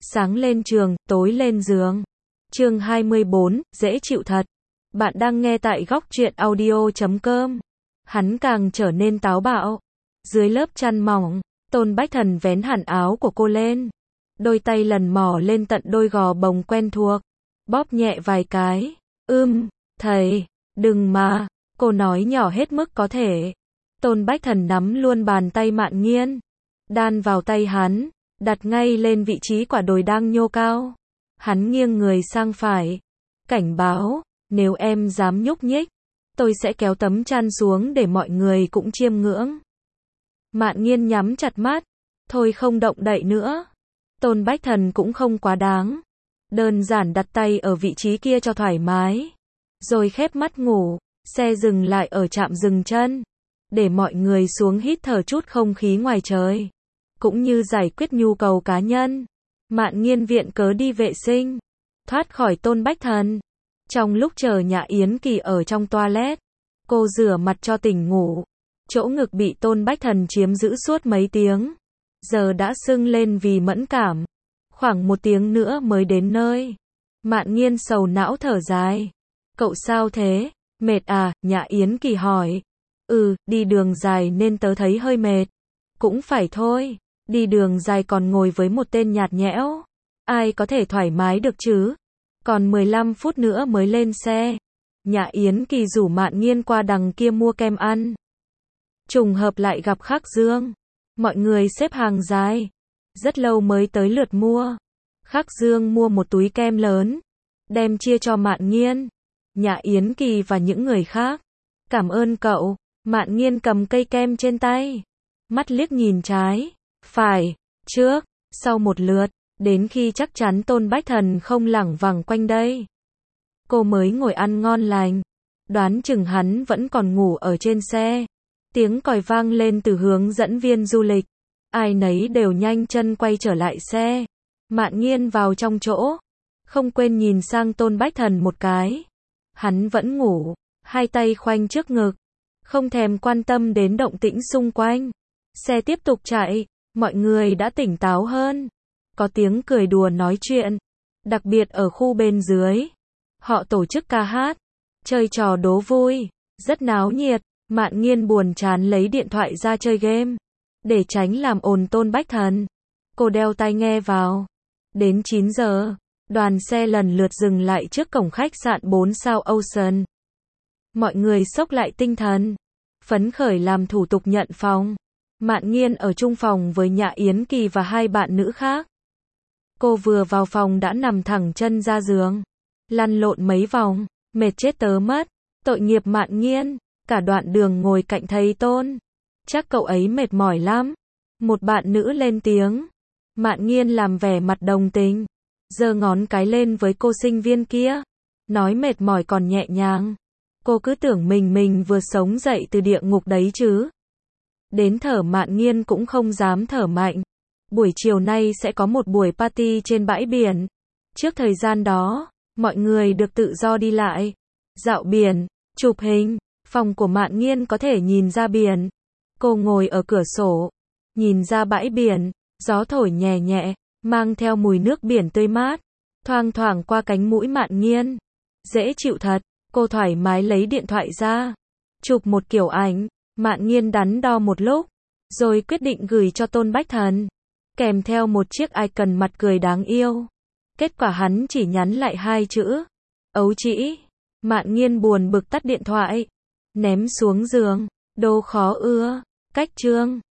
Sáng lên trường, tối lên giường. Chương 24, dễ chịu thật. Bạn đang nghe tại góc truyện audio.com. Hắn càng trở nên táo bạo. Dưới lớp chăn mỏng, Tôn Bách Thần vén hẳn áo của cô lên. Đôi tay lần mò lên tận đôi gò bồng quen thuộc. Bóp nhẹ vài cái. Thầy, đừng mà. Cô nói nhỏ hết mức có thể. Tôn Bách Thần nắm luôn bàn tay Mạn Nghiên. Đan vào tay hắn. Đặt ngay lên vị trí quả đồi đang nhô cao. Hắn nghiêng người sang phải. Cảnh báo, nếu em dám nhúc nhích, tôi sẽ kéo tấm chăn xuống để mọi người cũng chiêm ngưỡng. Mạn Nghiên nhắm chặt mắt. Thôi không động đậy nữa. Tôn Bách Thần cũng không quá đáng. Đơn giản đặt tay ở vị trí kia cho thoải mái. Rồi khép mắt ngủ. Xe dừng lại ở trạm dừng chân. Để mọi người xuống hít thở chút không khí ngoài trời. Cũng như giải quyết nhu cầu cá nhân. Mạn Nghiên viện cớ đi vệ sinh. Thoát khỏi Tôn Bách Thần. Trong lúc chờ Nhã Yến Kỳ ở trong toilet, cô rửa mặt cho tỉnh ngủ. Chỗ ngực bị Tôn Bách Thần chiếm giữ suốt mấy tiếng. Giờ đã sưng lên vì mẫn cảm. Khoảng 1 tiếng nữa mới đến nơi. Mạn Nghiên sầu não thở dài. Cậu sao thế? Mệt à? Nhã Yến Kỳ hỏi. Đi đường dài nên tớ thấy hơi mệt. Cũng phải thôi. Đi đường dài còn ngồi với một tên nhạt nhẽo. Ai có thể thoải mái được chứ? Còn 15 phút nữa mới lên xe. Nhã Yến Kỳ rủ Mạn Nghiên qua đằng kia mua kem ăn. Trùng hợp lại gặp Khắc Dương. Mọi người xếp hàng dài. Rất lâu mới tới lượt mua. Khắc Dương mua một túi kem lớn. Đem chia cho Mạn Nghiên, Nhã Yến Kỳ và những người khác. Cảm ơn cậu. Mạn Nghiên cầm cây kem trên tay. Mắt liếc nhìn trái, phải, trước, sau một lượt. Đến khi chắc chắn Tôn Bách Thần không lẳng vẳng quanh đây, cô mới ngồi ăn ngon lành. Đoán chừng hắn vẫn còn ngủ ở trên xe. Tiếng còi vang lên từ hướng dẫn viên du lịch. Ai nấy đều nhanh chân quay trở lại xe. Mạn Nghiên vào trong chỗ, không quên nhìn sang Tôn Bách Thần một cái. Hắn vẫn ngủ, hai tay khoanh trước ngực, không thèm quan tâm đến động tĩnh xung quanh. Xe tiếp tục chạy, mọi người đã tỉnh táo hơn. Có tiếng cười đùa nói chuyện, đặc biệt ở khu bên dưới. Họ tổ chức ca hát, chơi trò đố vui, rất náo nhiệt. Mạn Nghiên buồn chán lấy điện thoại ra chơi game, để tránh làm ồn Tôn Bách Thần. Cô đeo tai nghe vào. Đến 9 giờ, đoàn xe lần lượt dừng lại trước cổng khách sạn 4 sao Ocean. Mọi người xốc lại tinh thần, phấn khởi làm thủ tục nhận phòng. Mạn Nghiên ở chung phòng với Nhã Yến Kỳ và 2 bạn nữ khác. Cô vừa vào phòng đã nằm thẳng chân ra giường, lăn lộn mấy vòng, mệt chết tớ mất. Tội nghiệp Mạn Nghiên, cả đoạn đường ngồi cạnh thầy Tôn. Chắc cậu ấy mệt mỏi lắm. Một bạn nữ lên tiếng. Mạn Nghiên làm vẻ mặt đồng tình, giơ ngón cái lên với cô sinh viên kia. Nói mệt mỏi còn nhẹ nhàng. Cô cứ tưởng mình vừa sống dậy từ địa ngục đấy chứ. Đến thở Mạn Nghiên cũng không dám thở mạnh. Buổi chiều nay sẽ có một buổi party trên bãi biển. Trước thời gian đó, mọi người được tự do đi lại, dạo biển, chụp hình. Phòng của Mạn Nghiên có thể nhìn ra biển. Cô ngồi ở cửa sổ, nhìn ra bãi biển, gió thổi nhẹ nhẹ, mang theo mùi nước biển tươi mát, thoang thoảng qua cánh mũi Mạn Nghiên. Dễ chịu thật. Cô thoải mái lấy điện thoại ra, chụp một kiểu ảnh. Mạn Nghiên đắn đo một lúc, rồi quyết định gửi cho Tôn Bách Thần, kèm theo một chiếc icon mặt cười đáng yêu. Kết quả hắn chỉ nhắn lại 2 chữ: ấu trĩ. Mạn Nghiên buồn bực tắt điện thoại, ném xuống giường. Đô khó ưa. Cách chương